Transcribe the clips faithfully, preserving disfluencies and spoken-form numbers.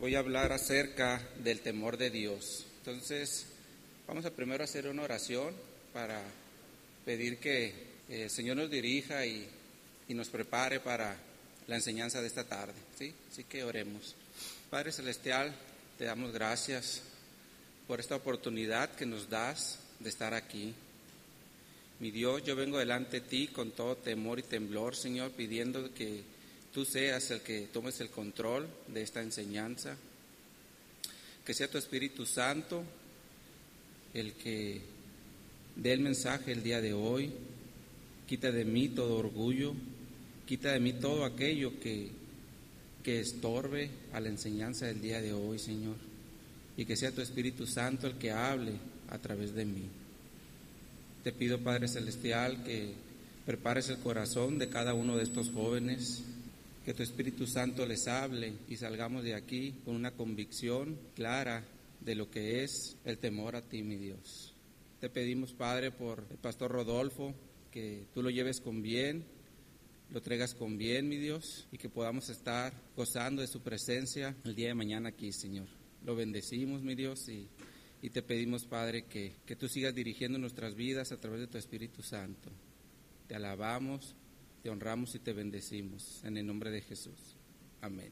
voy a hablar acerca del temor de Dios. Entonces, vamos a primero hacer una oración para pedir que el Señor nos dirija y, y nos prepare para la enseñanza de esta tarde, ¿sí? Así que oremos. Padre Celestial, te damos gracias por esta oportunidad que nos das de estar aquí. Mi Dios, yo vengo delante de ti con todo temor y temblor, Señor, pidiendo que tú seas el que tomes el control de esta enseñanza, que sea tu Espíritu Santo el que dé el mensaje el día de hoy. Quita de mí todo orgullo, quita de mí todo aquello que, que estorbe a la enseñanza del día de hoy, Señor, y que sea tu Espíritu Santo el que hable a través de mí. Te pido, Padre Celestial, que prepares el corazón de cada uno de estos jóvenes, que tu Espíritu Santo les hable y salgamos de aquí con una convicción clara de lo que es el temor a ti, mi Dios. Te pedimos, Padre, por el pastor Rodolfo, que tú lo lleves con bien, lo traigas con bien, mi Dios, y que podamos estar gozando de su presencia el día de mañana aquí, Señor. Lo bendecimos, mi Dios, y, y te pedimos, Padre, que, que tú sigas dirigiendo nuestras vidas a través de tu Espíritu Santo. Te alabamos, te honramos y te bendecimos en el nombre de Jesús. Amén.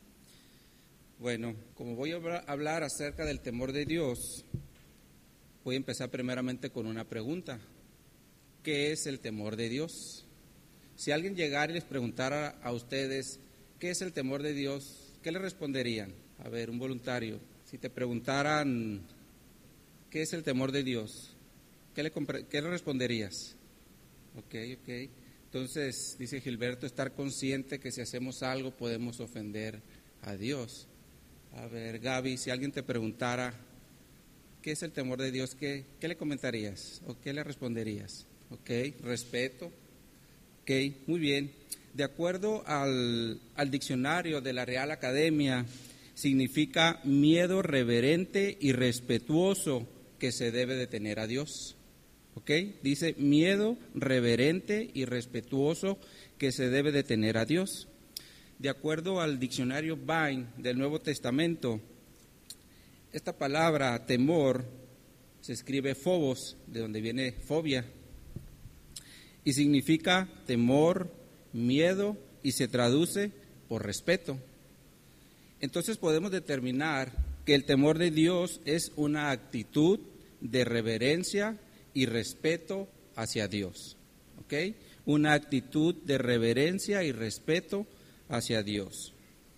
Bueno, como voy a hablar acerca del temor de Dios, voy a empezar primeramente con una pregunta. ¿Qué es el temor de Dios? Si alguien llegara y les preguntara a ustedes, ¿qué es el temor de Dios? ¿Qué le responderían? A ver, un voluntario, si te preguntaran, ¿qué es el temor de Dios? ¿Qué le, qué le responderías? Ok, ok. Entonces, dice Gilberto, estar consciente que si hacemos algo podemos ofender a Dios. A ver, Gaby, si alguien te preguntara, ¿qué es el temor de Dios? ¿Qué, qué le comentarías o qué le responderías? Ok, respeto. Ok, muy bien. De acuerdo al, al diccionario de la Real Academia, significa miedo reverente y respetuoso que se debe de tener a Dios. ¿Ok? Dice miedo reverente y respetuoso que se debe de tener a Dios. De acuerdo al diccionario Vine del Nuevo Testamento, esta palabra temor se escribe phobos, de donde viene fobia, y significa temor, miedo, y se traduce por respeto. Entonces podemos determinar que el temor de Dios es una actitud de reverencia y respeto hacia Dios, ¿ok? Una actitud de reverencia y respeto hacia Dios.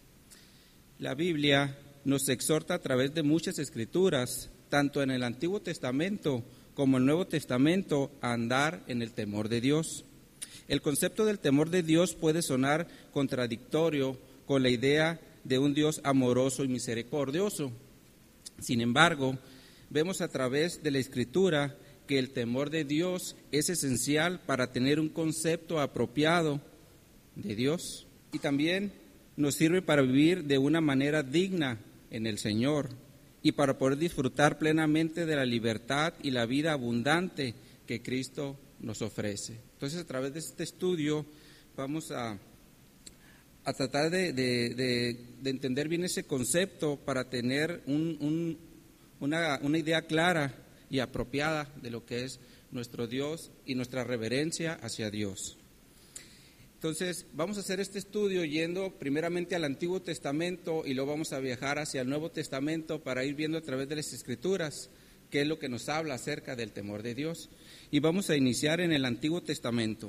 La Biblia nos exhorta a través de muchas escrituras, tanto en el Antiguo Testamento como en el Nuevo Testamento, a andar en el temor de Dios. El concepto del temor de Dios puede sonar contradictorio con la idea de un Dios amoroso y misericordioso. Sin embargo, vemos a través de la Escritura que el temor de Dios es esencial para tener un concepto apropiado de Dios y también nos sirve para vivir de una manera digna en el Señor y para poder disfrutar plenamente de la libertad y la vida abundante que Cristo nos ofrece. Entonces, a través de este estudio vamos a, a tratar de, de, de, de entender bien ese concepto para tener un, un, una, una idea clara y apropiada de lo que es nuestro Dios y nuestra reverencia hacia Dios. Entonces, vamos a hacer este estudio yendo primeramente al Antiguo Testamento y luego vamos a viajar hacia el Nuevo Testamento para ir viendo a través de las Escrituras qué es lo que nos habla acerca del temor de Dios. Y vamos a iniciar en el Antiguo Testamento.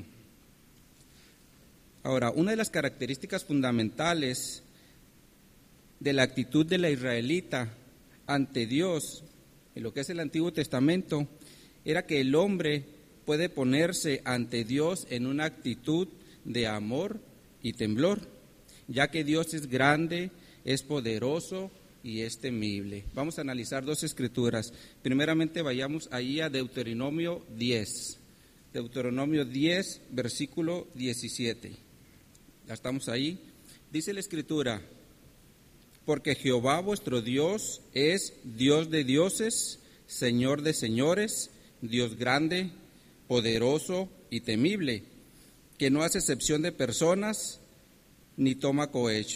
Ahora, una de las características fundamentales de la actitud de la israelita ante Dios en lo que es el Antiguo Testamento, era que el hombre puede ponerse ante Dios en una actitud de amor y temblor, ya que Dios es grande, es poderoso y es temible. Vamos a analizar dos escrituras. Primeramente vayamos ahí a Deuteronomio diez. Deuteronomio diez, versículo diecisiete. Ya estamos ahí. Dice la escritura: porque Jehová vuestro Dios es Dios de dioses, Señor de señores, Dios grande, poderoso y temible, que no hace excepción de personas ni toma cohecho.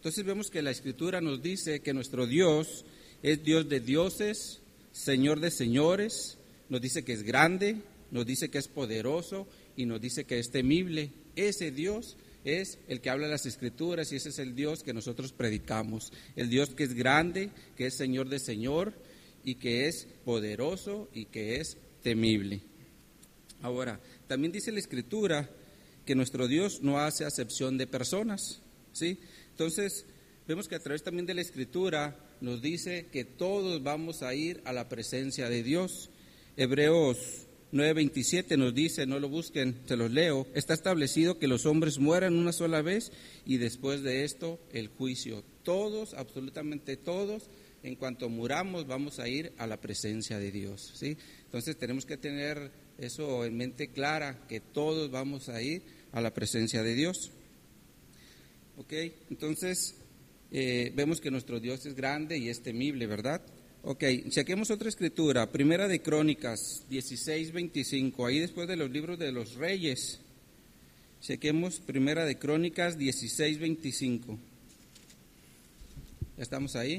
Entonces vemos que la Escritura nos dice que nuestro Dios es Dios de dioses, Señor de señores, nos dice que es grande, nos dice que es poderoso y nos dice que es temible. Ese Dios es el que habla las Escrituras y ese es el Dios que nosotros predicamos. El Dios que es grande, que es Señor de señor y que es poderoso y que es temible. Ahora, también dice la Escritura que nuestro Dios no hace acepción de personas, ¿sí? Entonces, vemos que a través también de la Escritura nos dice que todos vamos a ir a la presencia de Dios. Hebreos nueve veintisiete nos dice, no lo busquen, se los leo, está establecido que los hombres mueran una sola vez y después de esto el juicio. Todos, absolutamente todos, en cuanto muramos vamos a ir a la presencia de Dios, ¿sí? Entonces tenemos que tener eso en mente clara, que todos vamos a ir a la presencia de Dios. Ok, entonces eh, vemos que nuestro Dios es grande y es temible, ¿verdad? Ok, chequemos otra escritura, Primera de Crónicas dieciséis veinticinco, ahí después de los libros de los reyes. Chequemos Primera de Crónicas dieciséis veinticinco. ¿Ya estamos ahí?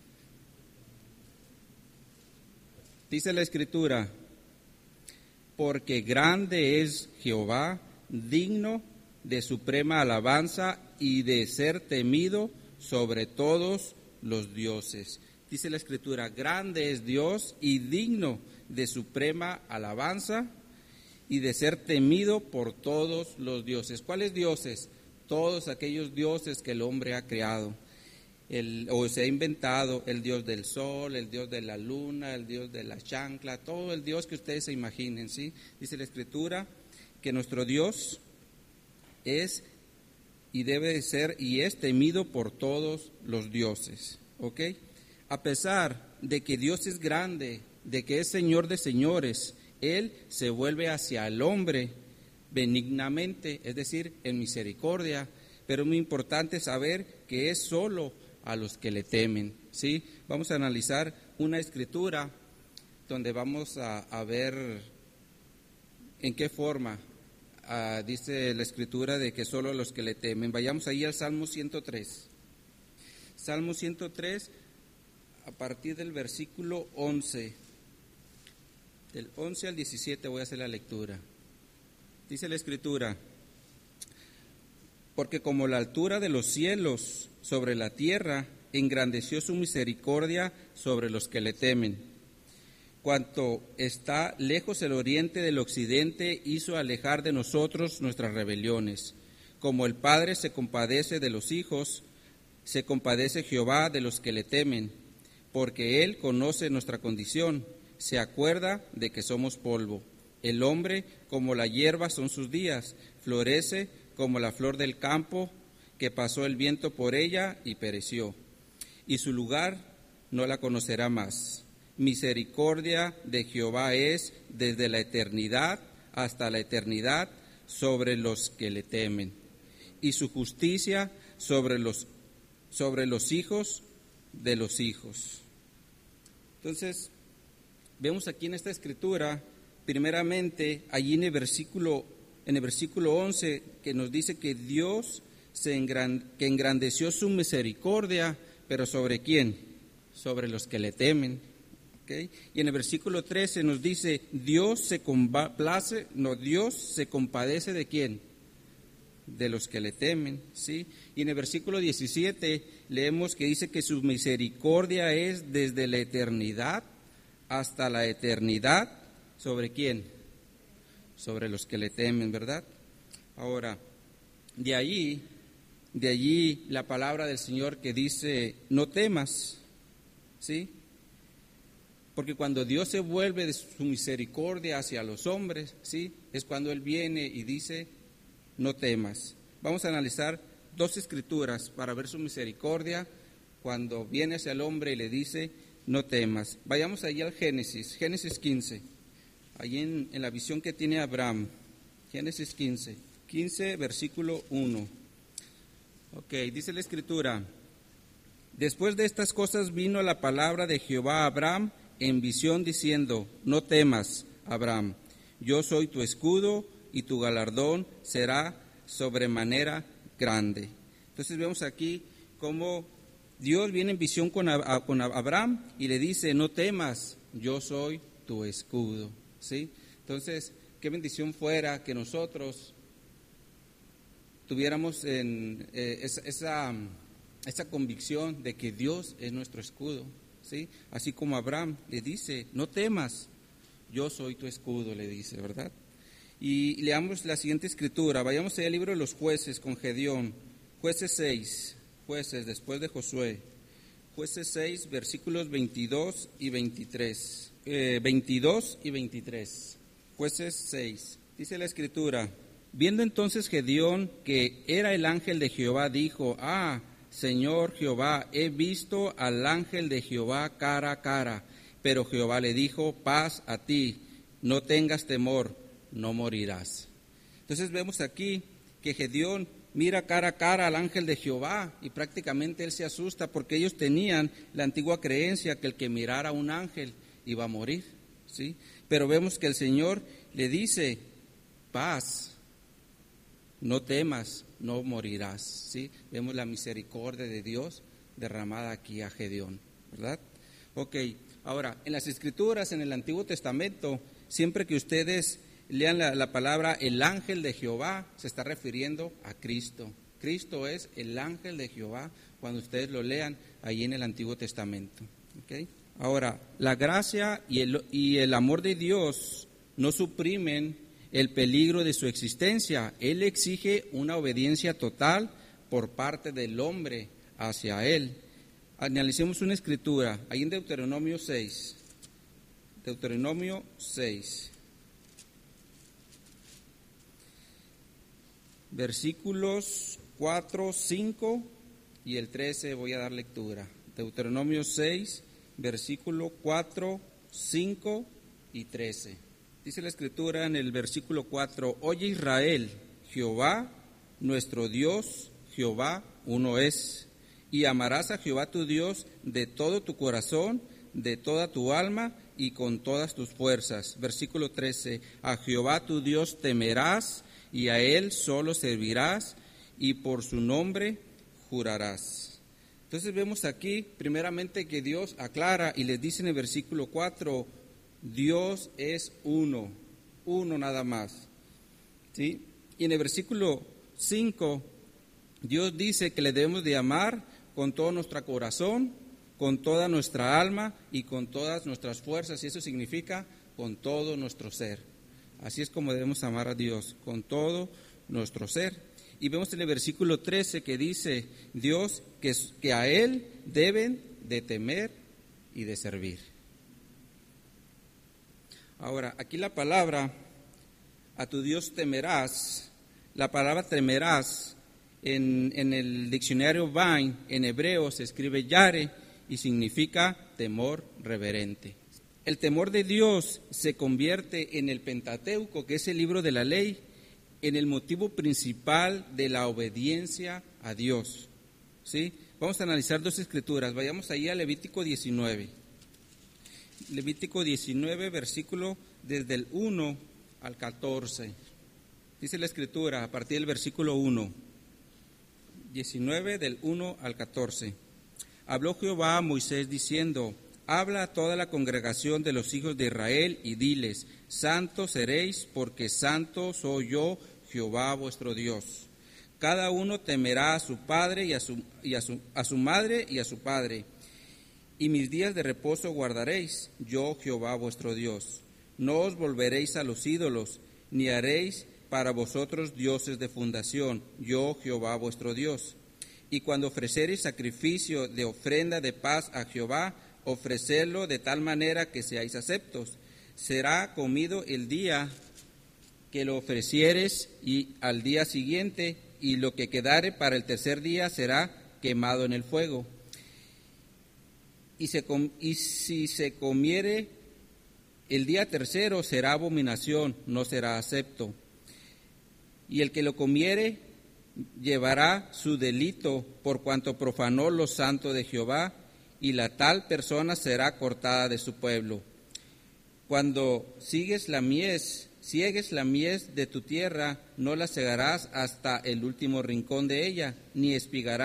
Dice la escritura, porque grande es Jehová, digno de suprema alabanza y de ser temido sobre todos los dioses. Dice la escritura, grande es Dios y digno de suprema alabanza y de ser temido por todos los dioses. ¿Cuáles dioses? Todos aquellos dioses que el hombre ha creado. El, o se ha inventado, el Dios del sol, el Dios de la luna, el Dios de la chancla, todo el Dios que ustedes se imaginen, ¿sí? Dice la escritura que nuestro Dios es y debe de ser y es temido por todos los dioses, ¿ok? A pesar de que Dios es grande, de que es Señor de señores, Él se vuelve hacia el hombre benignamente, es decir, en misericordia, pero es muy importante saber que es solo a los que le temen, ¿sí? Vamos a analizar una escritura donde vamos a, a ver en qué forma uh, dice la escritura de que solo a los que le temen. Vayamos ahí al Salmo ciento tres. Salmo ciento tres, a partir del versículo once. Del once al diecisiete voy a hacer la lectura. Dice la escritura, porque como la altura de los cielos sobre la tierra, engrandeció su misericordia sobre los que le temen. Cuanto está lejos el oriente del occidente, hizo alejar de nosotros nuestras rebeliones. Como el Padre se compadece de los hijos, se compadece Jehová de los que le temen, porque Él conoce nuestra condición, se acuerda de que somos polvo. El hombre, como la hierba son sus días, florece como la flor del campo, que pasó el viento por ella y pereció, y su lugar no la conocerá más. Misericordia de Jehová es desde la eternidad hasta la eternidad sobre los que le temen, y su justicia sobre los, sobre los hijos de los hijos. Entonces, vemos aquí en esta escritura, primeramente, allí en el versículo, en el versículo once, que nos dice que Dios se engran, que engrandeció su misericordia, pero ¿sobre quién? Sobre los que le temen. ¿Okay? Y en el versículo trece nos dice, Dios se complace, no, Dios se compadece ¿de quién? De los que le temen, ¿sí? Y en el versículo diecisiete leemos que dice que su misericordia es desde la eternidad hasta la eternidad, ¿sobre quién? Sobre los que le temen, ¿verdad? Ahora, de allí, de allí la palabra del Señor que dice, no temas, ¿sí? Porque cuando Dios se vuelve de su misericordia hacia los hombres, ¿sí? Es cuando Él viene y dice, no temas. Vamos a analizar dos escrituras para ver su misericordia cuando viene hacia el hombre y le dice, no temas. Vayamos allí al Génesis, Génesis quince, allí en, en la visión que tiene Abraham. Génesis quince, quince, versículo uno. Ok, dice la escritura, después de estas cosas vino la palabra de Jehová a Abraham en visión diciendo, no temas, Abraham, yo soy tu escudo y tu galardón será sobremanera grande. Entonces vemos aquí cómo Dios viene en visión con, a, con Abraham y le dice, no temas, yo soy tu escudo, ¿sí? Entonces, qué bendición fuera que nosotros tuviéramos en, eh, esa, esa, esa convicción de que Dios es nuestro escudo, ¿sí? Así como Abraham le dice, no temas, yo soy tu escudo, le dice, ¿verdad? Y leamos la siguiente escritura, vayamos al libro de los jueces con Gedeón, jueces seis, jueces después de Josué, jueces seis, versículos veintidós y veintitrés, eh, veintidós y veintitrés, jueces seis, dice la escritura, viendo entonces Gedeón que era el ángel de Jehová, dijo, ah, Señor Jehová, he visto al ángel de Jehová cara a cara, pero Jehová le dijo, paz a ti, no tengas temor, no morirás. Entonces vemos aquí que Gedeón mira cara a cara al ángel de Jehová y prácticamente él se asusta porque ellos tenían la antigua creencia que el que mirara a un ángel iba a morir, ¿sí? Pero vemos que el Señor le dice, paz, no temas, no morirás, ¿sí? Vemos la misericordia de Dios derramada aquí a Gedeón, ¿verdad? Ok, ahora, en las Escrituras, en el Antiguo Testamento, siempre que ustedes lean la, la palabra el ángel de Jehová, se está refiriendo a Cristo. Cristo es el ángel de Jehová cuando ustedes lo lean ahí en el Antiguo Testamento. ¿Okay? Ahora, la gracia y el, y el amor de Dios no suprimen el peligro de su existencia. Él exige una obediencia total por parte del hombre hacia Él. Analicemos una escritura, ahí en Deuteronomio seis. Deuteronomio seis. Versículos cuatro, cinco y el trece voy a dar lectura. Deuteronomio seis, versículo cuatro, cinco y trece. Dice la escritura en el versículo cuatro, oye Israel, Jehová, nuestro Dios, Jehová uno es, y amarás a Jehová tu Dios de todo tu corazón, de toda tu alma y con todas tus fuerzas. Versículo trece, a Jehová tu Dios temerás y a Él solo servirás y por su nombre jurarás. Entonces vemos aquí primeramente que Dios aclara y les dice en el versículo cuatro, Dios es uno, uno nada más, ¿sí? Y en el versículo cinco, Dios dice que le debemos de amar con todo nuestro corazón, con toda nuestra alma y con todas nuestras fuerzas, y eso significa con todo nuestro ser. Así es como debemos amar a Dios, con todo nuestro ser. Y vemos en el versículo trece que dice Dios que, que a Él deben de temer y de servir. Ahora, aquí la palabra, a tu Dios temerás, la palabra temerás, en, en el diccionario Vine, en hebreo se escribe yare y significa temor reverente. El temor de Dios se convierte en el Pentateuco, que es el libro de la ley, en el motivo principal de la obediencia a Dios, ¿sí? Vamos a analizar dos escrituras, vayamos ahí a Levítico diecinueve. Levítico diecinueve, versículo desde el uno al catorce. Dice la escritura a partir del versículo uno. diecinueve del uno al catorce. Habló Jehová a Moisés diciendo, habla a toda la congregación de los hijos de Israel y diles, santos seréis porque santo soy yo, Jehová vuestro Dios. Cada uno temerá a su padre y a su, y a su, a su madre y a su padre. Y mis días de reposo guardaréis, yo Jehová vuestro Dios. No os volveréis a los ídolos, ni haréis para vosotros dioses de fundación, yo Jehová vuestro Dios. Y cuando ofreceréis sacrificio de ofrenda de paz a Jehová, ofrecerlo de tal manera que seáis aceptos. Será comido el día que lo ofrecieres y al día siguiente, y lo que quedare para el tercer día será quemado en el fuego. Y, se com- y si se comiere el día tercero será abominación, no será acepto. Y el que lo comiere llevará su delito por cuanto profanó lo santo de Jehová, y la tal persona será cortada de su pueblo. Cuando sigues la mies, siegues la mies de tu tierra, no la segarás hasta el último rincón de ella, ni espigarás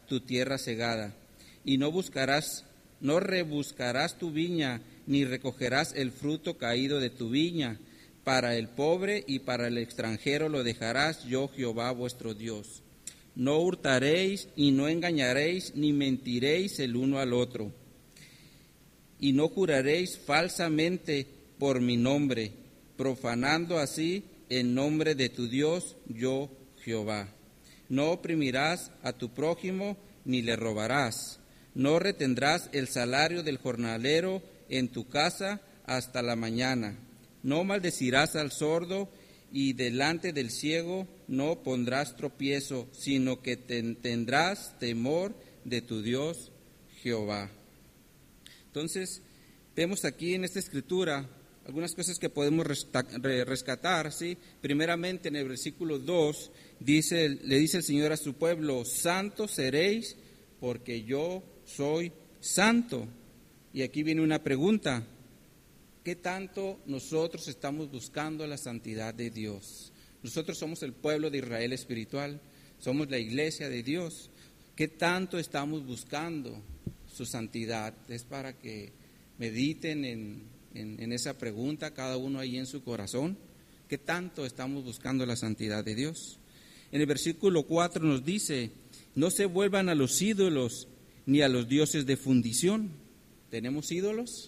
tu tierra segada, y no buscarás, no rebuscarás tu viña, ni recogerás el fruto caído de tu viña. Para el pobre y para el extranjero lo dejarás, yo Jehová vuestro Dios. No hurtaréis y no engañaréis, ni mentiréis el uno al otro. Y no juraréis falsamente por mi nombre, profanando así el nombre de tu Dios, yo Jehová. No oprimirás a tu prójimo, ni le robarás. No retendrás el salario del jornalero en tu casa hasta la mañana. No maldecirás al sordo, y delante del ciego no pondrás tropiezo, sino que ten, tendrás temor de tu Dios Jehová. Entonces, vemos aquí en esta escritura algunas cosas que podemos rescatar, ¿sí? Primeramente, en el versículo dos, dice, le dice el Señor a su pueblo: santos seréis, porque yo soy santo. Y aquí viene una pregunta: ¿qué tanto nosotros estamos buscando la santidad de Dios? Nosotros somos el pueblo de Israel espiritual, somos la iglesia de Dios. ¿Qué tanto estamos buscando su santidad? Es para que mediten en, en, en esa pregunta, cada uno ahí en su corazón. ¿Qué tanto estamos buscando la santidad de Dios? En el versículo cuatro nos dice: no se vuelvan a los ídolos ni a los dioses de fundición. ¿Tenemos ídolos?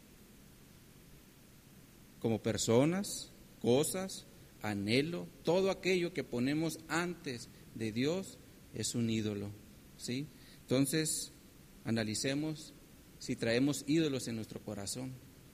Como personas, cosas, anhelo, todo aquello que ponemos antes de Dios es un ídolo, ¿sí? Entonces, analicemos si traemos ídolos en nuestro corazón.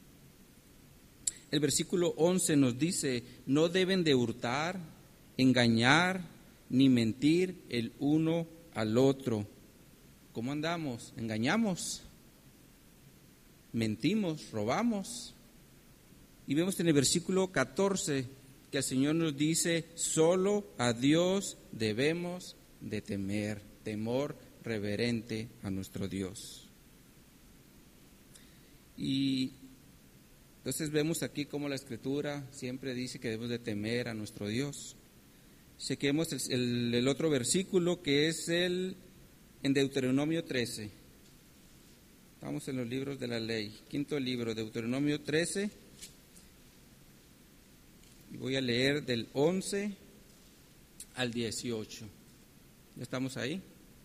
El versículo once nos dice: no deben de hurtar, engañar, ni mentir el uno al otro. ¿Cómo andamos? ¿Engañamos? ¿Mentimos? ¿Robamos? Y vemos en el versículo catorce que el Señor nos dice: solo a Dios debemos de temer, temor reverente a nuestro Dios. Y entonces vemos aquí cómo la Escritura siempre dice que debemos de temer a nuestro Dios. Chequemos el, el, el otro versículo, que es el en Deuteronomio trece. Estamos en los libros de la ley, quinto libro, Deuteronomio trece. Y voy a leer del once al dieciocho. ¿Ya estamos ahí?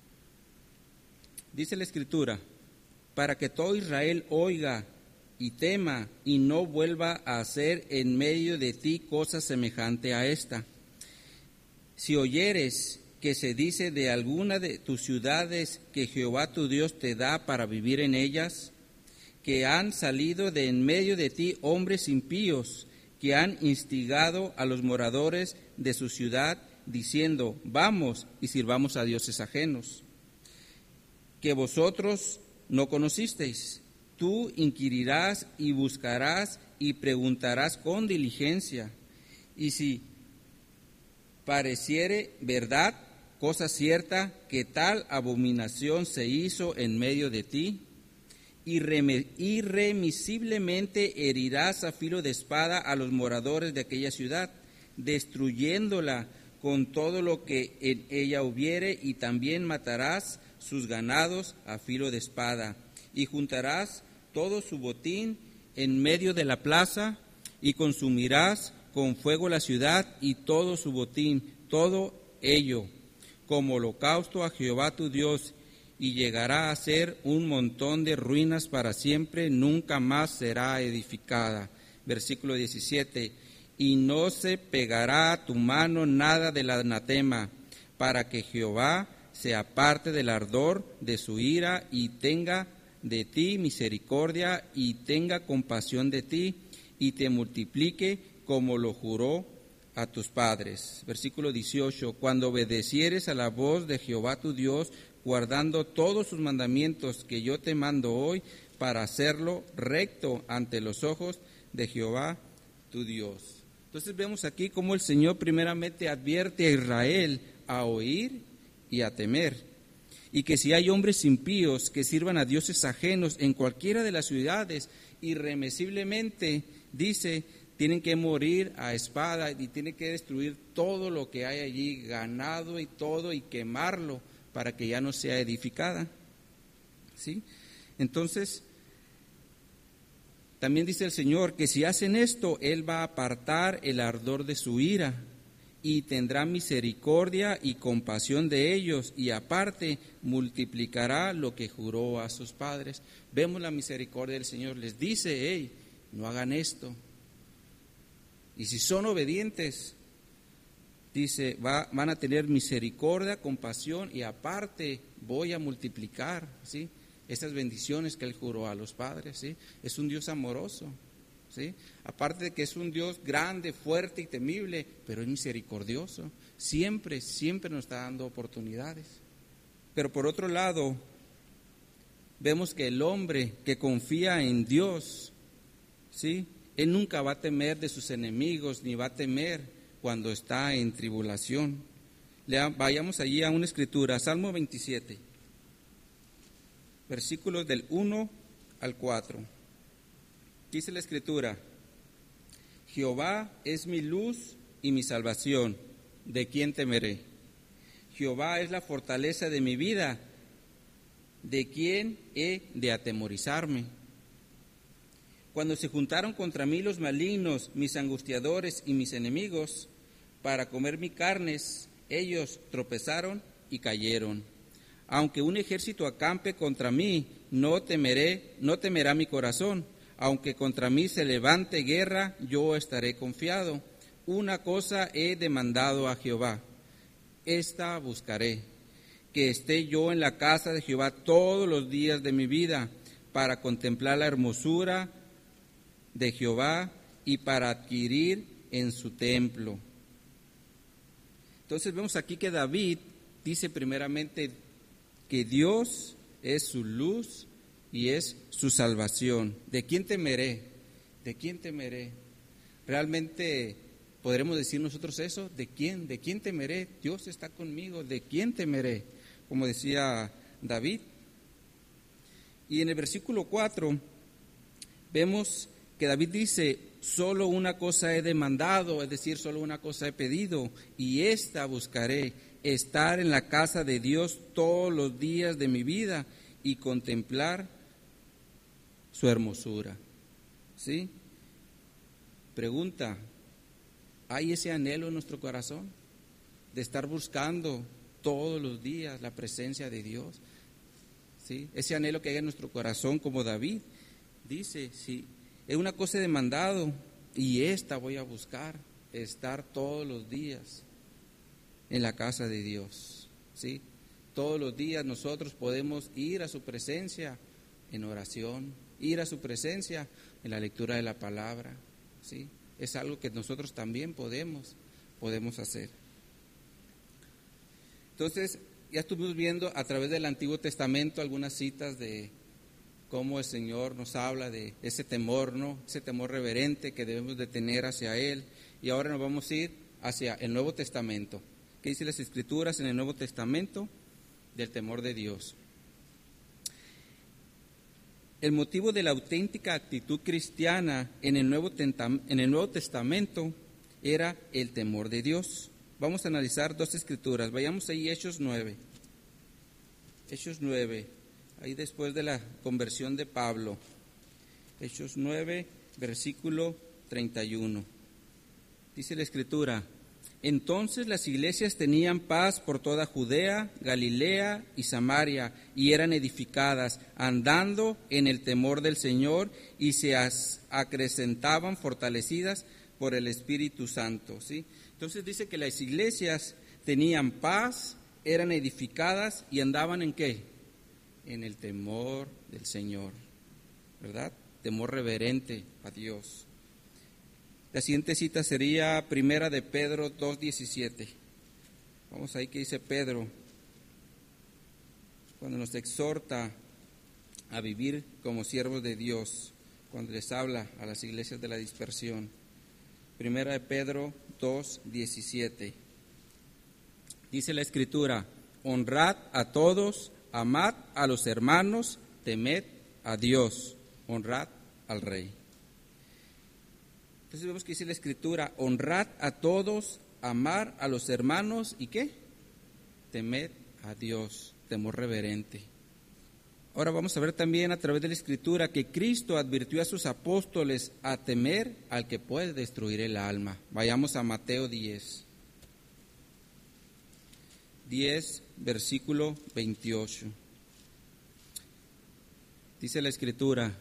Dice la Escritura: para que todo Israel oiga y tema, y no vuelva a hacer en medio de ti cosa semejante a esta. Si oyeres que se dice de alguna de tus ciudades que Jehová tu Dios te da para vivir en ellas, que han salido de en medio de ti hombres impíos, que han instigado a los moradores de su ciudad, diciendo: vamos y sirvamos a dioses ajenos, que vosotros no conocisteis, tú inquirirás y buscarás y preguntarás con diligencia, y si pareciere verdad, cosa cierta, que tal abominación se hizo en medio de ti, irremisiblemente herirás a filo de espada a los moradores de aquella ciudad, destruyéndola con todo lo que en ella hubiere, y también matarás sus ganados a filo de espada, y juntarás todo su botín en medio de la plaza, y consumirás con fuego la ciudad y todo su botín, todo ello, como holocausto a Jehová tu Dios, y llegará a ser un montón de ruinas para siempre, nunca más será edificada. Versículo diecisiete: y no se pegará a tu mano nada del anatema, para que Jehová se aparte del ardor de su ira, y tenga de ti misericordia, y tenga compasión de ti, y te multiplique como lo juró a tus padres. Versículo dieciocho: cuando obedecieres a la voz de Jehová tu Dios, guardando todos sus mandamientos que yo te mando hoy, para hacerlo recto ante los ojos de Jehová tu Dios. Entonces vemos aquí cómo el Señor primeramente advierte a Israel a oír y a temer, y que si hay hombres impíos que sirvan a dioses ajenos en cualquiera de las ciudades, irremisiblemente, dice, tienen que morir a espada y tienen que destruir todo lo que hay allí, ganado y todo, y quemarlo, para que ya no sea edificada. ¿Sí? Entonces, también dice el Señor que si hacen esto, Él va a apartar el ardor de su ira y tendrá misericordia y compasión de ellos, y aparte multiplicará lo que juró a sus padres. Vemos la misericordia del Señor, les dice, hey, no hagan esto. Y si son obedientes, dice, va, van a tener misericordia, compasión, y aparte voy a multiplicar, ¿sí?, estas bendiciones que Él juró a los padres, ¿sí? Es un Dios amoroso, ¿sí? Aparte de que es un Dios grande, fuerte y temible, pero es misericordioso. Siempre, siempre nos está dando oportunidades. Pero por otro lado, vemos que el hombre que confía en Dios, ¿sí?, él nunca va a temer de sus enemigos, ni va a temer cuando está en tribulación. Lea, vayamos allí a una escritura, Salmo veintisiete. Versículos del uno al cuatro. Dice la Escritura: Jehová es mi luz y mi salvación, ¿de quién temeré? Jehová es la fortaleza de mi vida, ¿de quién he de atemorizarme? Cuando se juntaron contra mí los malignos, mis angustiadores y mis enemigos, para comer mi carnes, ellos tropezaron y cayeron. Aunque un ejército acampe contra mí, no temeré, no temerá mi corazón. Aunque contra mí se levante guerra, yo estaré confiado. Una cosa he demandado a Jehová, esta buscaré, que esté yo en la casa de Jehová todos los días de mi vida, para contemplar la hermosura de Jehová y para adquirir en su templo. Entonces vemos aquí que David dice primeramente que Dios es su luz y es su salvación. ¿De quién temeré? ¿De quién temeré? ¿Realmente podremos decir nosotros eso? ¿De quién? ¿De quién temeré? Dios está conmigo. ¿De quién temeré? Como decía David. Y en el versículo cuatro vemos que David dice, solo una cosa he demandado, es decir, solo una cosa he pedido, y esta buscaré, estar en la casa de Dios todos los días de mi vida y contemplar su hermosura. ¿Sí? Pregunta, ¿hay ese anhelo en nuestro corazón de estar buscando todos los días la presencia de Dios? ¿Sí? Ese anhelo que hay en nuestro corazón, como David dice, sí, es una cosa demandado y esta voy a buscar, estar todos los días en la casa de Dios. ¿Sí? Todos los días nosotros podemos ir a su presencia en oración, ir a su presencia en la lectura de la palabra. ¿Sí? Es algo que nosotros también podemos, podemos hacer. Entonces, ya estuvimos viendo a través del Antiguo Testamento algunas citas de cómo el Señor nos habla de ese temor, ¿no? Ese temor reverente que debemos de tener hacia Él. Y ahora nos vamos a ir hacia el Nuevo Testamento. ¿Qué dicen las Escrituras en el Nuevo Testamento del temor de Dios? El motivo de la auténtica actitud cristiana en el Nuevo, en el Nuevo Testamento era el temor de Dios. Vamos a analizar dos escrituras. Vayamos ahí, Hechos nueve. Hechos nueve, ahí después de la conversión de Pablo. Hechos nueve, versículo treinta y uno. Dice la escritura: entonces las iglesias tenían paz por toda Judea, Galilea y Samaria, y eran edificadas, andando en el temor del Señor, y se acrecentaban fortalecidas por el Espíritu Santo. ¿Sí? Entonces dice que las iglesias tenían paz, eran edificadas y andaban ¿en qué? En el temor del Señor, ¿verdad? Temor reverente a Dios. La siguiente cita sería Primera de Pedro dos diecisiete. Vamos ahí que dice Pedro, cuando nos exhorta a vivir como siervos de Dios, cuando les habla a las iglesias de la dispersión. Primera de Pedro dos diecisiete. Dice la Escritura: honrad a todos, amad a los hermanos, temed a Dios, honrad al Rey. Entonces vemos que dice la Escritura: honrad a todos, amar a los hermanos, ¿y qué? Temed a Dios, temor reverente. Ahora vamos a ver también a través de la Escritura que Cristo advirtió a sus apóstoles a temer al que puede destruir el alma. Vayamos a Mateo diez. diez, versículo veintiocho. Dice la Escritura: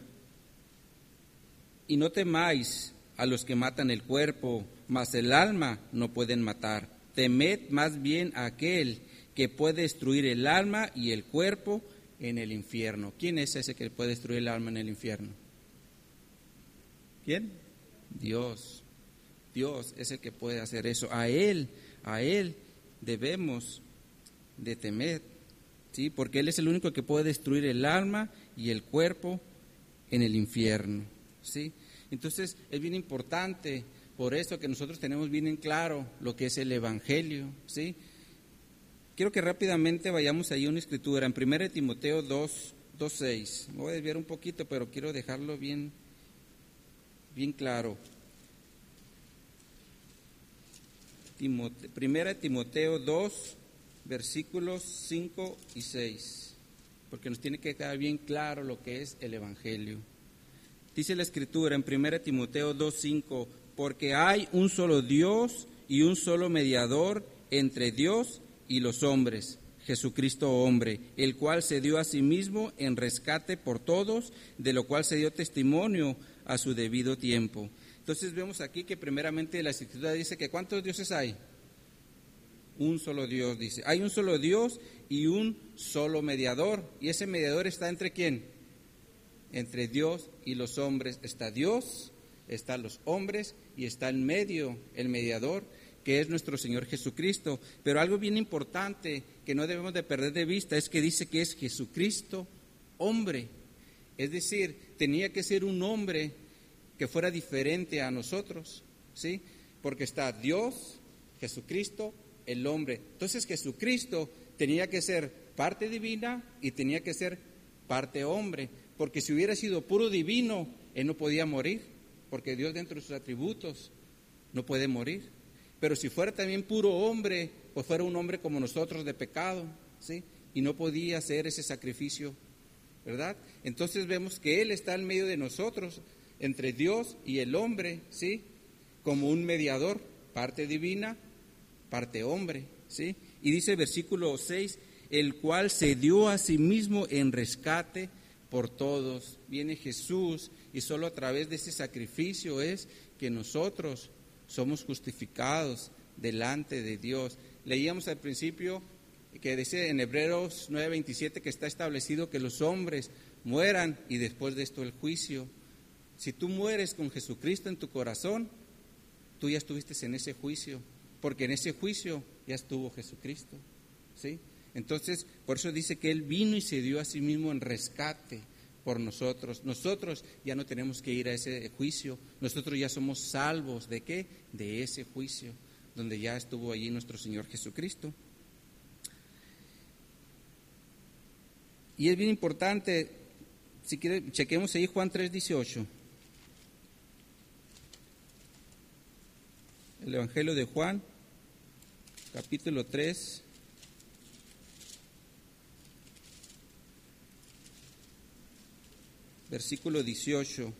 y no temáis a los que matan el cuerpo, mas el alma no pueden matar. Temed más bien a aquel que puede destruir el alma y el cuerpo en el infierno. ¿Quién es ese que puede destruir el alma en el infierno? ¿Quién? Dios. Dios es el que puede hacer eso. A Él, a Él debemos de temer, ¿sí? Porque Él es el único que puede destruir el alma y el cuerpo en el infierno, ¿sí? Entonces es bien importante, por eso que nosotros tenemos bien en claro lo que es el Evangelio, ¿sí? Quiero que rápidamente vayamos ahí a una escritura, en primera de Timoteo dos, dos, seis. Me voy a desviar un poquito, pero quiero dejarlo bien, bien claro. Timote, primera de Timoteo dos, versículos cinco y seis, porque nos tiene que quedar bien claro lo que es el Evangelio. Dice la Escritura en primera de Timoteo dos, cinco, porque hay un solo Dios y un solo mediador entre Dios y los hombres, Jesucristo hombre, el cual se dio a sí mismo en rescate por todos, de lo cual se dio testimonio a su debido tiempo. Entonces vemos aquí que primeramente la Escritura dice que ¿cuántos dioses hay? Un solo Dios, dice. Hay un solo Dios y un solo mediador. ¿Y ese mediador está entre quién? Entre Dios y los hombres. Está Dios, están los hombres y está en medio el mediador, que es nuestro Señor Jesucristo. Pero algo bien importante que no debemos de perder de vista es que dice que es Jesucristo hombre. Es decir, tenía que ser un hombre que fuera diferente a nosotros, ¿sí? Porque está Dios, Jesucristo, el hombre. Entonces Jesucristo tenía que ser parte divina y tenía que ser parte hombre, porque si hubiera sido puro divino, Él no podía morir, porque Dios dentro de sus atributos no puede morir. Pero si fuera también puro hombre, pues fuera un hombre como nosotros de pecado, ¿sí? Y no podía hacer ese sacrificio, ¿verdad? Entonces vemos que Él está en medio de nosotros, entre Dios y el hombre, ¿sí? Como un mediador, parte divina, parte hombre, ¿sí? Y dice versículo seis, el cual se dio a sí mismo en rescate por todos. Viene Jesús y solo a través de ese sacrificio es que nosotros somos justificados delante de Dios. Leíamos al principio que dice en Hebreos nueve veintisiete que está establecido que los hombres mueran y después de esto el juicio. Si tú mueres con Jesucristo en tu corazón, tú ya estuviste en ese juicio, porque en ese juicio ya estuvo Jesucristo, ¿sí? Entonces, por eso dice que Él vino y se dio a sí mismo en rescate por nosotros. Nosotros ya no tenemos que ir a ese juicio, nosotros ya somos salvos. ¿De qué? De ese juicio, donde ya estuvo allí nuestro Señor Jesucristo. Y es bien importante, si quiere, chequemos ahí Juan tres dieciocho. El Evangelio de Juan, capítulo tres, versículo dieciocho,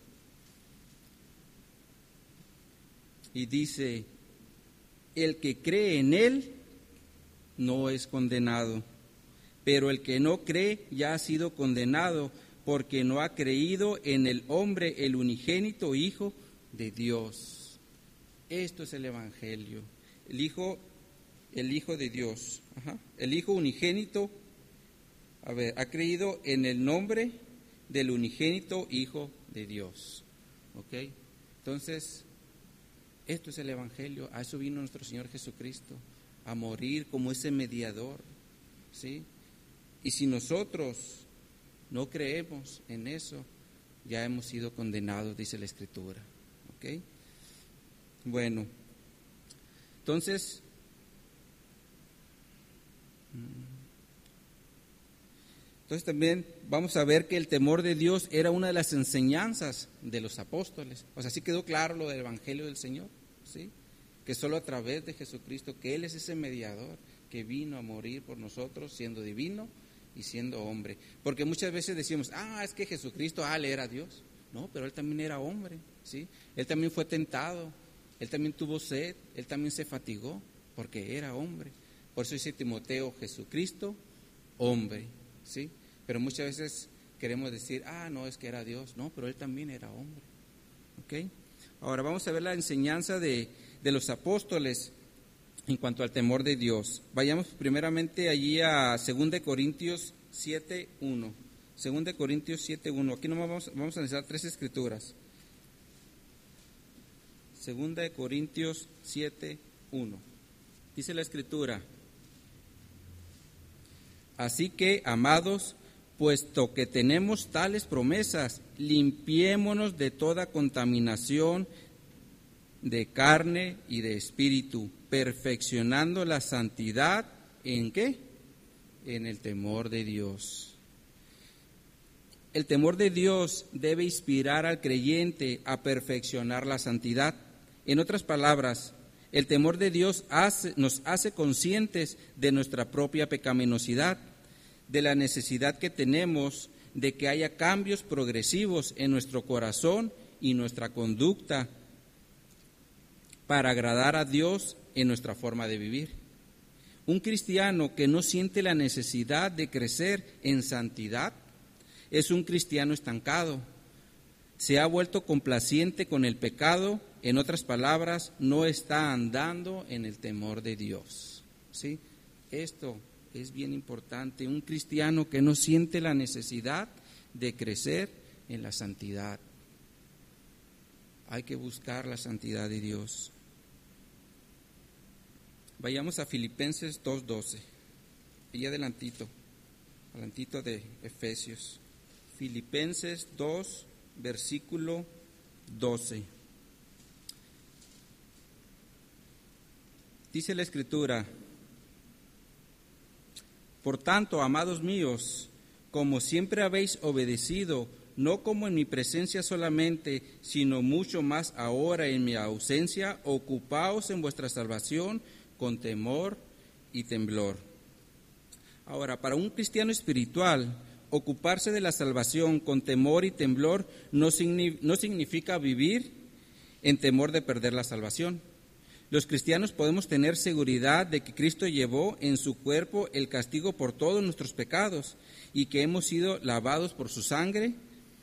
y dice, el que cree en Él no es condenado, pero el que no cree ya ha sido condenado, porque no ha creído en el hombre, el unigénito Hijo de Dios. Esto es el Evangelio, el Hijo, el Hijo de Dios, ajá. El Hijo unigénito, a ver, ha creído en el nombre del unigénito Hijo de Dios, ¿ok? Entonces, esto es el Evangelio, a eso vino nuestro Señor Jesucristo, a morir como ese mediador, ¿sí? Y si nosotros no creemos en eso, ya hemos sido condenados, dice la Escritura, ¿ok? Bueno, entonces, entonces también vamos a ver que el temor de Dios era una de las enseñanzas de los apóstoles. O sea, sí quedó claro lo del Evangelio del Señor, ¿sí? Que solo a través de Jesucristo, que Él es ese mediador, que vino a morir por nosotros siendo divino y siendo hombre. Porque muchas veces decimos, ah, es que Jesucristo, ah, él era Dios. No, pero él también era hombre, ¿sí? Él también fue tentado, él también tuvo sed, él también se fatigó, porque era hombre. Por eso dice Timoteo, Jesucristo, hombre, ¿sí? Pero muchas veces queremos decir, ah, no, es que era Dios. No, pero él también era hombre, ¿ok? Ahora vamos a ver la enseñanza de, de los apóstoles en cuanto al temor de Dios. Vayamos primeramente allí a dos Corintios siete uno. dos Corintios siete uno. Aquí nomás vamos, vamos a analizar tres escrituras. dos Corintios siete uno. Dice la escritura: así que, amados, puesto que tenemos tales promesas, limpiémonos de toda contaminación de carne y de espíritu, perfeccionando la santidad, ¿en qué? En el temor de Dios. El temor de Dios debe inspirar al creyente a perfeccionar la santidad. En otras palabras, el temor de Dios hace, nos hace conscientes de nuestra propia pecaminosidad, de la necesidad que tenemos de que haya cambios progresivos en nuestro corazón y nuestra conducta para agradar a Dios en nuestra forma de vivir. Un cristiano que no siente la necesidad de crecer en santidad es un cristiano estancado. Se ha vuelto complaciente con el pecado, en otras palabras, no está andando en el temor de Dios. ¿Sí? Esto es bien importante. Un cristiano que no siente la necesidad de crecer en la santidad. Hay que buscar la santidad de Dios. Vayamos a Filipenses dos doce, y adelantito, adelantito de Efesios. Filipenses dos, versículo doce. Dice la Escritura: por tanto, amados míos, como siempre habéis obedecido, no como en mi presencia solamente, sino mucho más ahora en mi ausencia, ocupaos en vuestra salvación con temor y temblor. Ahora, para un cristiano espiritual, ocuparse de la salvación con temor y temblor no, signi- no significa vivir en temor de perder la salvación. Los cristianos podemos tener seguridad de que Cristo llevó en su cuerpo el castigo por todos nuestros pecados y que hemos sido lavados por su sangre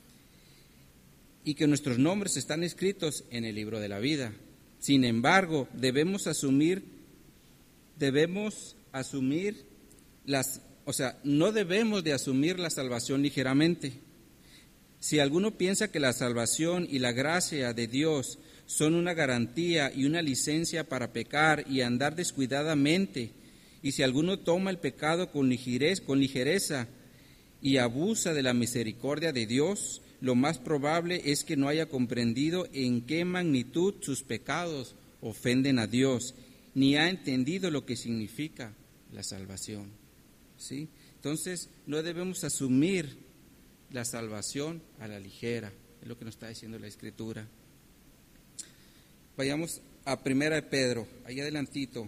y que nuestros nombres están escritos en el libro de la vida. Sin embargo, debemos asumir, debemos asumir las, o sea, no debemos de asumir la salvación ligeramente. Si alguno piensa que la salvación y la gracia de Dios son una garantía y una licencia para pecar y andar descuidadamente, y si alguno toma el pecado con ligereza, con ligereza y abusa de la misericordia de Dios, lo más probable es que no haya comprendido en qué magnitud sus pecados ofenden a Dios, ni ha entendido lo que significa la salvación. ¿Sí? Entonces, no debemos asumir la salvación a la ligera, es lo que nos está diciendo la Escritura. Vayamos a Primera de Pedro, ahí adelantito,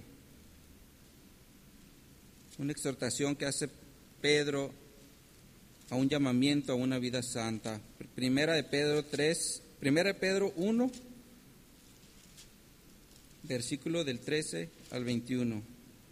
una exhortación que hace Pedro a un llamamiento a una vida santa. Primera de Pedro tres, Primera de Pedro uno, versículo del trece al veintiuno.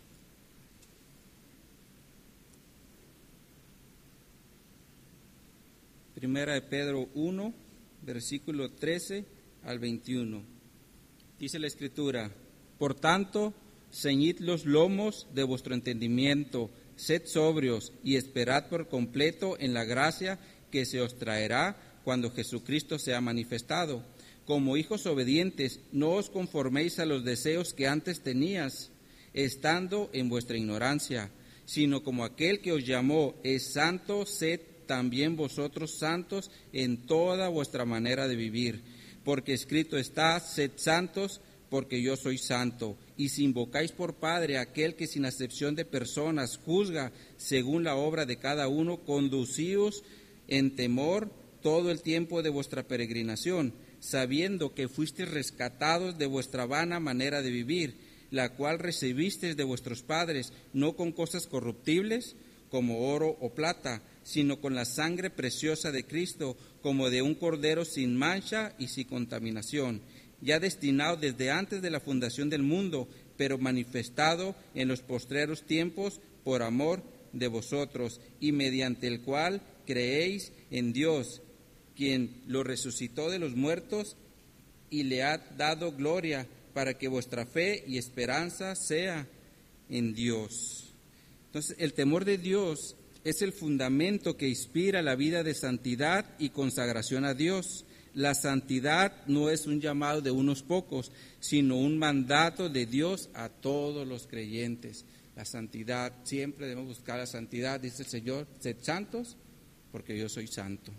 Primera de Pedro uno, versículo trece al veintiuno. Dice la Escritura: por tanto, ceñid los lomos de vuestro entendimiento, sed sobrios y esperad por completo en la gracia que se os traerá cuando Jesucristo sea manifestado. Como hijos obedientes, no os conforméis a los deseos que antes tenías, estando en vuestra ignorancia, sino como aquel que os llamó es santo, sed también vosotros santos en toda vuestra manera de vivir. Porque escrito está: sed santos, porque yo soy santo. Y si invocáis por Padre a aquel que sin acepción de personas juzga según la obra de cada uno, conducíos en temor todo el tiempo de vuestra peregrinación, sabiendo que fuisteis rescatados de vuestra vana manera de vivir, la cual recibisteis de vuestros padres, no con cosas corruptibles, como oro o plata, sino con la sangre preciosa de Cristo, como de un cordero sin mancha y sin contaminación, ya destinado desde antes de la fundación del mundo, pero manifestado en los postreros tiempos por amor de vosotros, y mediante el cual creéis en Dios, quien lo resucitó de los muertos y le ha dado gloria, para que vuestra fe y esperanza sea en Dios. Entonces, el temor de Dios es el fundamento que inspira la vida de santidad y consagración a Dios. La santidad no es un llamado de unos pocos, sino un mandato de Dios a todos los creyentes. La santidad, siempre debemos buscar la santidad, dice el Señor, sed santos, porque yo soy santo.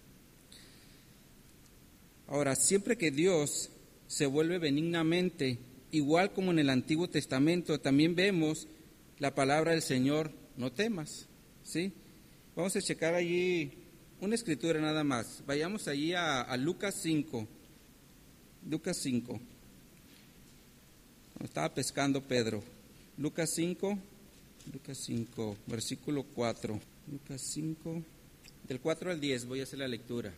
Ahora, siempre que Dios se vuelve benignamente, igual como en el Antiguo Testamento, también vemos la palabra del Señor, no temas, ¿sí? Vamos a checar allí una escritura nada más. Vayamos allí a, a Lucas cinco. Lucas cinco. Cuando estaba pescando Pedro. Lucas cinco, Lucas cinco, versículo cuatro. Lucas cinco, del cuatro al diez, voy a hacer la lectura.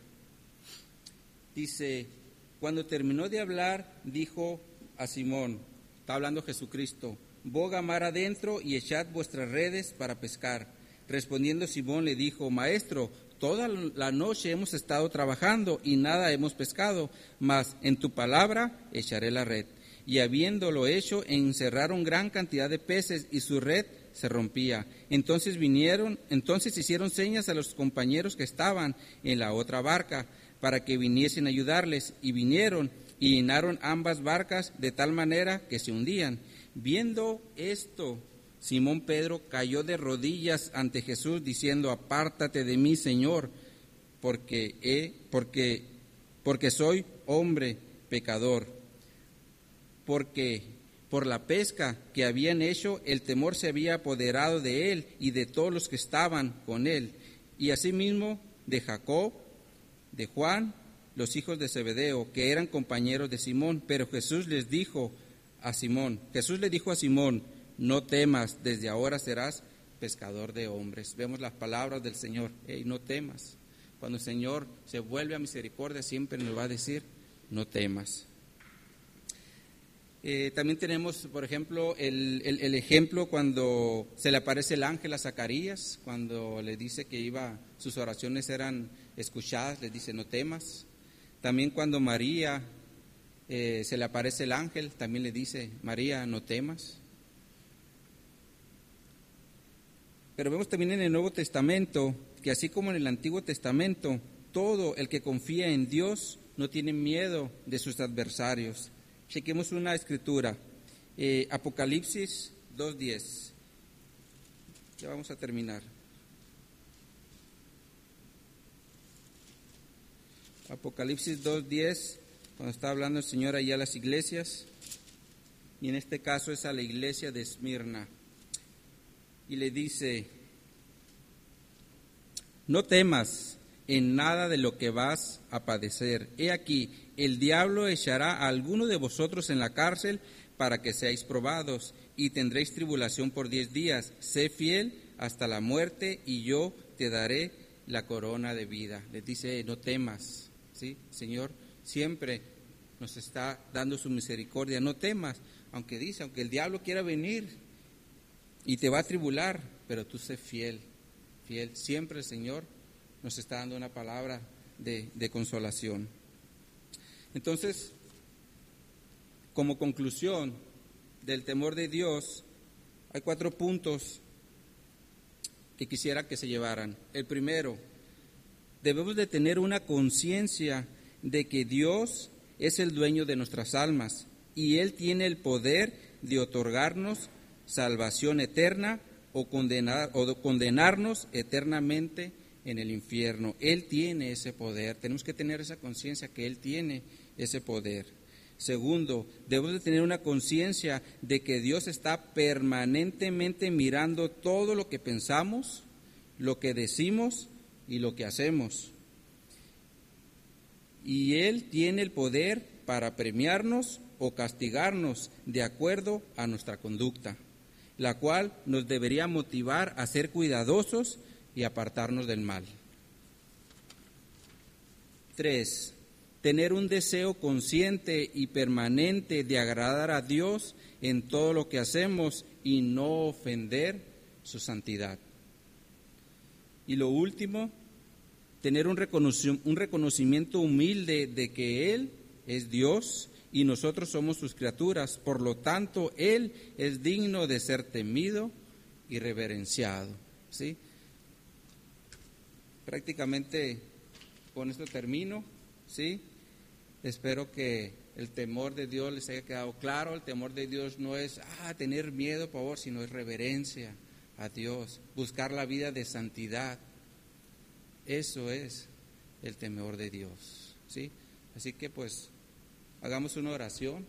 Dice, cuando terminó de hablar, dijo a Simón, está hablando Jesucristo, boga mar adentro y echad vuestras redes para pescar. Respondiendo Simón le dijo, Maestro, toda la noche hemos estado trabajando y nada hemos pescado, mas en tu palabra echaré la red. Y habiéndolo hecho, encerraron gran cantidad de peces y su red se rompía. Entonces vinieron, entonces hicieron señas a los compañeros que estaban en la otra barca para que viniesen a ayudarles, y vinieron y llenaron ambas barcas de tal manera que se hundían. Viendo esto, Simón Pedro cayó de rodillas ante Jesús, diciendo, apártate de mí, Señor, porque, he, porque, porque soy hombre pecador. Porque por la pesca que habían hecho, el temor se había apoderado de él y de todos los que estaban con él, y asimismo de Jacob, de Juan, los hijos de Zebedeo, que eran compañeros de Simón. Pero Jesús les dijo a Simón, Jesús le dijo a Simón, no temas, desde ahora serás pescador de hombres. Vemos las palabras del Señor, hey, no temas. Cuando el Señor se vuelve a misericordia, siempre nos va a decir, no temas. Eh, también tenemos, por ejemplo, el, el, el ejemplo cuando se le aparece el ángel a Zacarías, cuando le dice que iba, sus oraciones eran escuchadas, le dice no temas. También cuando María eh, se le aparece el ángel, también le dice, María, no temas. Pero vemos también en el Nuevo Testamento que así como en el Antiguo Testamento, todo el que confía en Dios no tiene miedo de sus adversarios. Chequemos una escritura, eh, Apocalipsis dos diez. Ya vamos a terminar. Apocalipsis dos diez, cuando está hablando el Señor allá a las iglesias, y en este caso es a la iglesia de Esmirna. Y le dice, no temas en nada de lo que vas a padecer. He aquí, el diablo echará a alguno de vosotros en la cárcel para que seáis probados, y tendréis tribulación por diez días. Sé fiel hasta la muerte, y yo te daré la corona de vida. Les dice, no temas, ¿sí? Señor siempre nos está dando su misericordia. No temas, aunque dice, aunque el diablo quiera venir y te va a tribular, pero tú sé fiel, fiel. Siempre el Señor nos está dando una palabra de, de consolación. Entonces, como conclusión del temor de Dios, hay cuatro puntos que quisiera que se llevaran. El primero, debemos de tener una conciencia de que Dios es el dueño de nuestras almas y Él tiene el poder de otorgarnos salvación eterna o, condenar, o condenarnos eternamente en el infierno. Él tiene ese poder. Tenemos que tener esa conciencia que Él tiene ese poder. Segundo, debemos de tener una conciencia de que Dios está permanentemente mirando todo lo que pensamos, lo que decimos y lo que hacemos. Y Él tiene el poder para premiarnos o castigarnos de acuerdo a nuestra conducta, la cual nos debería motivar a ser cuidadosos y apartarnos del mal. Tres, tener un deseo consciente y permanente de agradar a Dios en todo lo que hacemos y no ofender su santidad. Y lo último, tener un reconoci- un reconocimiento humilde de que Él es Dios y nosotros somos sus criaturas, por lo tanto, Él es digno de ser temido y reverenciado, ¿sí? Prácticamente con esto termino, ¿sí? Espero que el temor de Dios les haya quedado claro. El temor de Dios no es ah, tener miedo, pavor, sino es reverencia a Dios, buscar la vida de santidad. Eso es el temor de Dios, ¿sí? Así que pues hagamos una oración.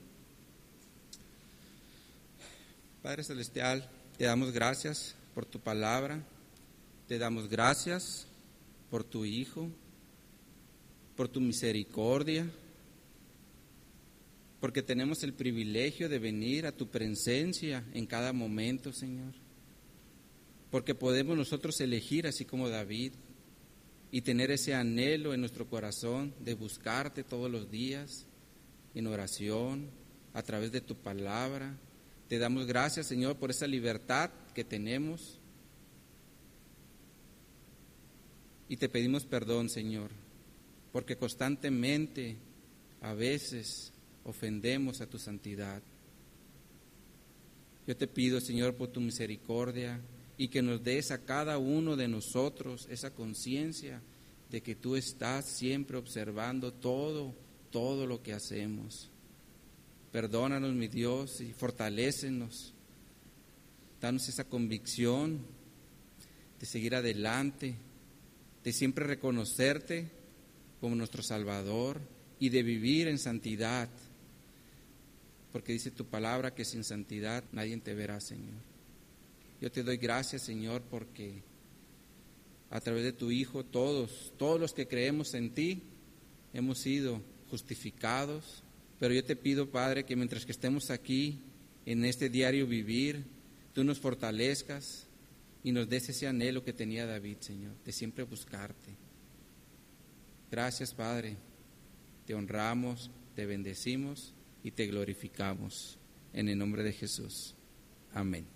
Padre Celestial, te damos gracias por tu palabra, te damos gracias por tu Hijo, por tu misericordia, porque tenemos el privilegio de venir a tu presencia en cada momento, Señor, porque podemos nosotros elegir así como David y tener ese anhelo en nuestro corazón de buscarte todos los días en oración, a través de tu palabra. Te damos gracias, Señor, por esa libertad que tenemos y te pedimos perdón, Señor, porque constantemente a veces ofendemos a tu santidad. Yo te pido, Señor, por tu misericordia y que nos des a cada uno de nosotros esa conciencia de que tú estás siempre observando todo, todo lo que hacemos. Perdónanos, mi Dios, y fortalécenos. Danos esa convicción de seguir adelante, de siempre reconocerte como nuestro Salvador y de vivir en santidad, porque dice tu palabra que sin santidad nadie te verá, Señor. Yo te doy gracias, Señor, porque a través de tu Hijo todos, todos los que creemos en ti hemos sido justificados, pero yo te pido, Padre, que mientras que estemos aquí en este diario vivir, tú nos fortalezcas y nos des ese anhelo que tenía David, Señor, de siempre buscarte. Gracias, Padre, te honramos, te bendecimos y te glorificamos. En el nombre de Jesús. Amén.